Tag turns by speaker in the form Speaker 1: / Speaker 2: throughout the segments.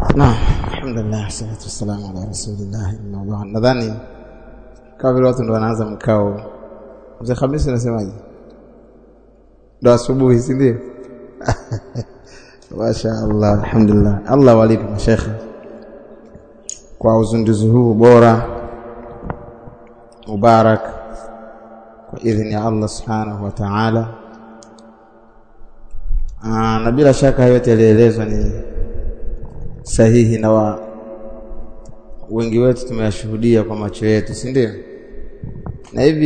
Speaker 1: Naam, alhamdulillah, salatu wassalamu ala rasulillah. Nadhani kama vile watu ndio wanaanza mkao. Mzee Khamisi anasemaje? Ndio asubuhi, si ndio? Mashaallah, alhamdulillah. Allah walipe mashekhe kwa uzinduzi huu bora mubarak kwa idhini ya Allah subhanahu wa ta'ala. Na bila shaka yote yalielezwa ni sahihi na wengi wetu tumeyashuhudia kwa macho yetu, si ndio? Na hivi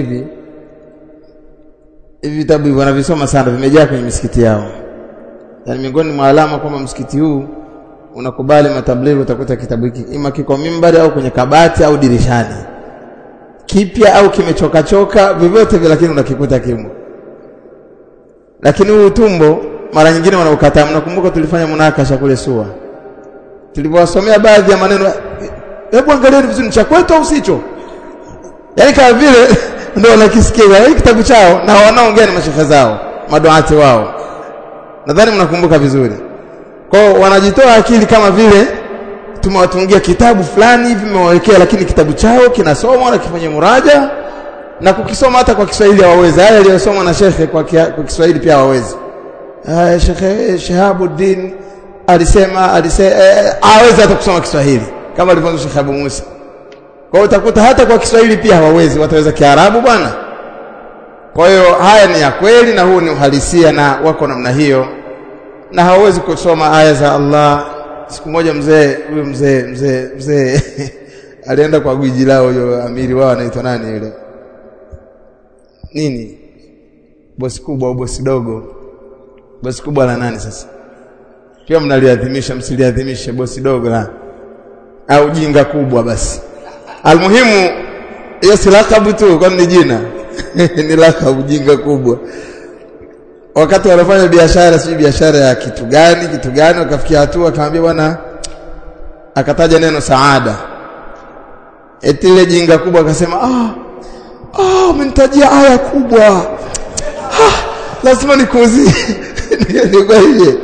Speaker 1: vitabu wanavisoma sana, vimejaa kwenye misikiti yao. Yaani miongoni mwa alama kwamba msikiti huu unakubali matablighi, utakuta kitabu hiki ima kiko mimbari au kwenye kabati au dirishani, kipya au kimechoka vyovyote vile, lakini unakikuta kimo. Lakini huu utumbo mara nyingine wanaukataa. Mnakumbuka tulifanya munakasha kule SUA, tulipowasomea baadhi ya maneno, hebu angalieni vizuri, cha kwetu au sicho? Yaani kama vile ndio wanakisikia hiki kitabu chao, na wanaongea na mashehe zao, maduati wao. Nadhani mnakumbuka vizuri. Kwa wanajitoa akili kama vile tumewatungia kitabu fulani hivi mmewawekea, lakini kitabu chao kinasomwa na kifanye muraja na kukisoma hata kwa Kiswahili hawawezi. Haya aliyosoma na shekhe kwa Kiswahili pia hawawezi. Shekhe Shahabuddin alisema hawezi hata kusoma Kiswahili kama alivyoanza Sheikh Abu Musa. Kwa hiyo utakuta hata kwa Kiswahili pia hawawezi, wataweza Kiarabu bwana. Kwa hiyo haya ni ya kweli na huu ni uhalisia, na wako namna hiyo, na hawezi kusoma aya za Allah. Siku moja mzee alienda kwa gwiji lao, huyo amiri wao anaitwa nani yule? Nini? Bosi kubwa au bosi dogo? Bosi kubwa la nani sasa? Pia mnaliadhimisha, msiliadhimishe bosi dogo la au jinga kubwa basi. Almuhimu hiyo si lakabu tu, kwani ni jina. Ni lakabu, jinga kubwa. Wakati wanafanya biashara, si biashara ya kitu gani, wakafikia hatua akamwambia bwana, akataja neno saada. Eti ile jinga kubwa akasema umenitajia aya kubwa. Lazima nikuuzie. Ndio hiyo.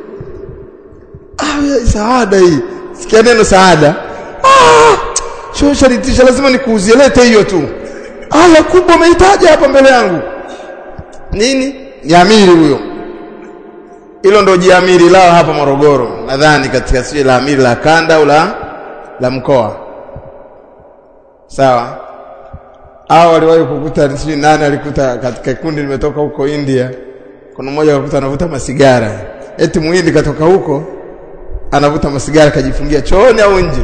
Speaker 1: Saada hii. Sikia neno saada. Sharitisha, lazima nikuuzie, lete hiyo tu. Aya kubwa umeitaja hapa mbele yangu. Nini? Ni amiri huyo. Hilo ndio jiamiri lao hapa Morogoro. Nadhani katika sio la amiri la kanda au la mkoa. Sawa? Hao waliwahi kukuta sio nani alikuta katika kundi limetoka huko India. Kuna mmoja akakuta anavuta masigara. Eti muhindi katoka huko anavuta masigara kajifungia chooni au nje.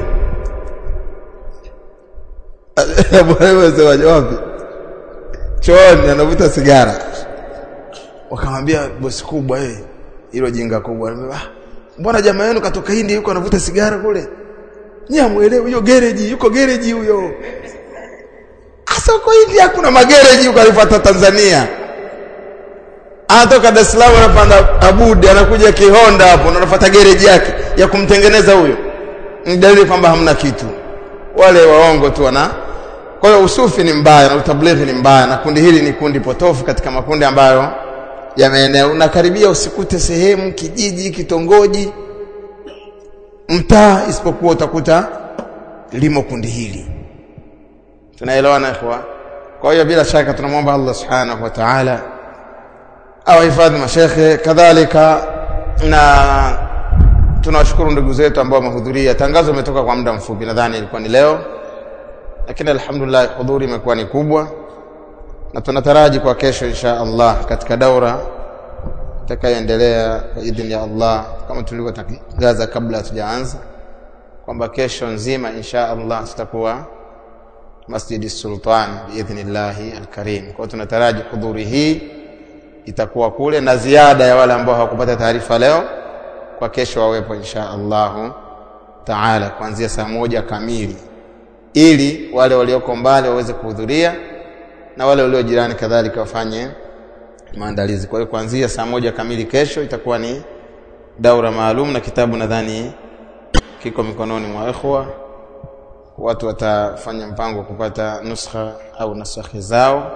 Speaker 1: Bwana wapi? Chooni anavuta sigara. Wakamwambia bosi kubwa, hilo jinga kubwa, mbona jamaa yenu katoka Hindi yuko anavuta sigara kule? Nyie amuelewe huyo gereji, yuko gereji huyo. Asa uko Hindi hakuna magereji yuko alifuata Tanzania. Anatoka Dar es Salaam anapanda Abudi, anakuja Kihonda hapo na anafuata gereji yake ya kumtengeneza huyo. Ni dalili kwamba hamna kitu. Wale waongo tu wana. Kwa hiyo usufi ni mbaya na utablighi ni mbaya, na kundi hili ni kundi potofu katika makundi ambayo yameenea. Unakaribia usikute sehemu, kijiji, kitongoji, mtaa, isipokuwa utakuta limo kundi hili. Tunaelewana ikhwa? Kwa hiyo bila shaka tunamwomba Allah subhanahu wa ta'ala awahifadhi mashekhe kadhalika, na tunawashukuru ndugu zetu ambao wamehudhuria. Tangazo limetoka kwa muda mfupi, nadhani ilikuwa ni leo, lakini alhamdulillah hudhuri imekuwa ni kubwa, na tunataraji kwa kesho insha Allah katika daura itakayoendelea kwa idhini ya Allah, kama tulivyotangaza kabla hatujaanza kwamba kesho nzima insha Allah tutakuwa Masjid Sultan biidhnillah alkarim. Kwa hiyo tunataraji hudhuri hii itakuwa kule, na ziada ya wale ambao hawakupata taarifa leo kwa kesho wawepo insha Allah taala kuanzia saa 1 kamili, ili wale walioko mbali waweze kuhudhuria na wale walio jirani kadhalika wafanye maandalizi. Kwa hiyo kuanzia saa 1 kamili kesho itakuwa ni daura maalum, na kitabu nadhani kiko mikononi mwa ikhwa. Watu watafanya mpango kupata nuskha au nasakhi zao,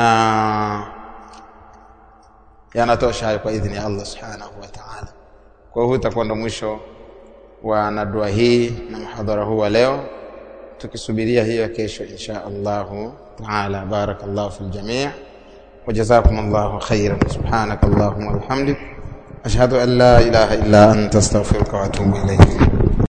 Speaker 1: na yanatosha hayo kwa idhini ya Allah subhanahu wa ta'ala. Kwa hiyo utakuwa ndo mwisho wa nadwa hii na muhadhara huu wa leo, tukisubiria hiyo kesho insha Allah taala. Barakallahu fil jami' wa jazakumullahu khairan. Subhanakallahumma wa bihamdik ashhadu an la ilaha illa anta astaghfiruka wa atubu ilayk.